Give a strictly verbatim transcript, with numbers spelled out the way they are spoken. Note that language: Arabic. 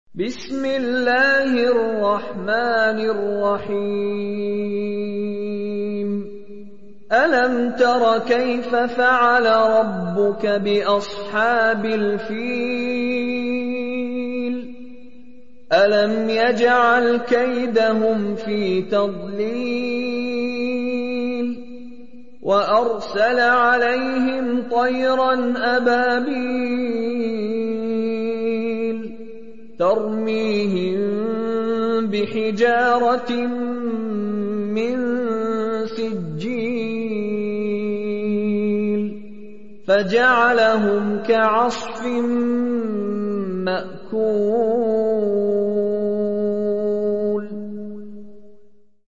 بسم الله الرحمن الرحيم ألم تر كيف فعل ربك بأصحاب الفيل ألم يجعل كيدهم في تضليل وأرسل عليهم طيرا أبابيل ترميهم بحجارة من سجيل فجعلهم كعصف مأكول.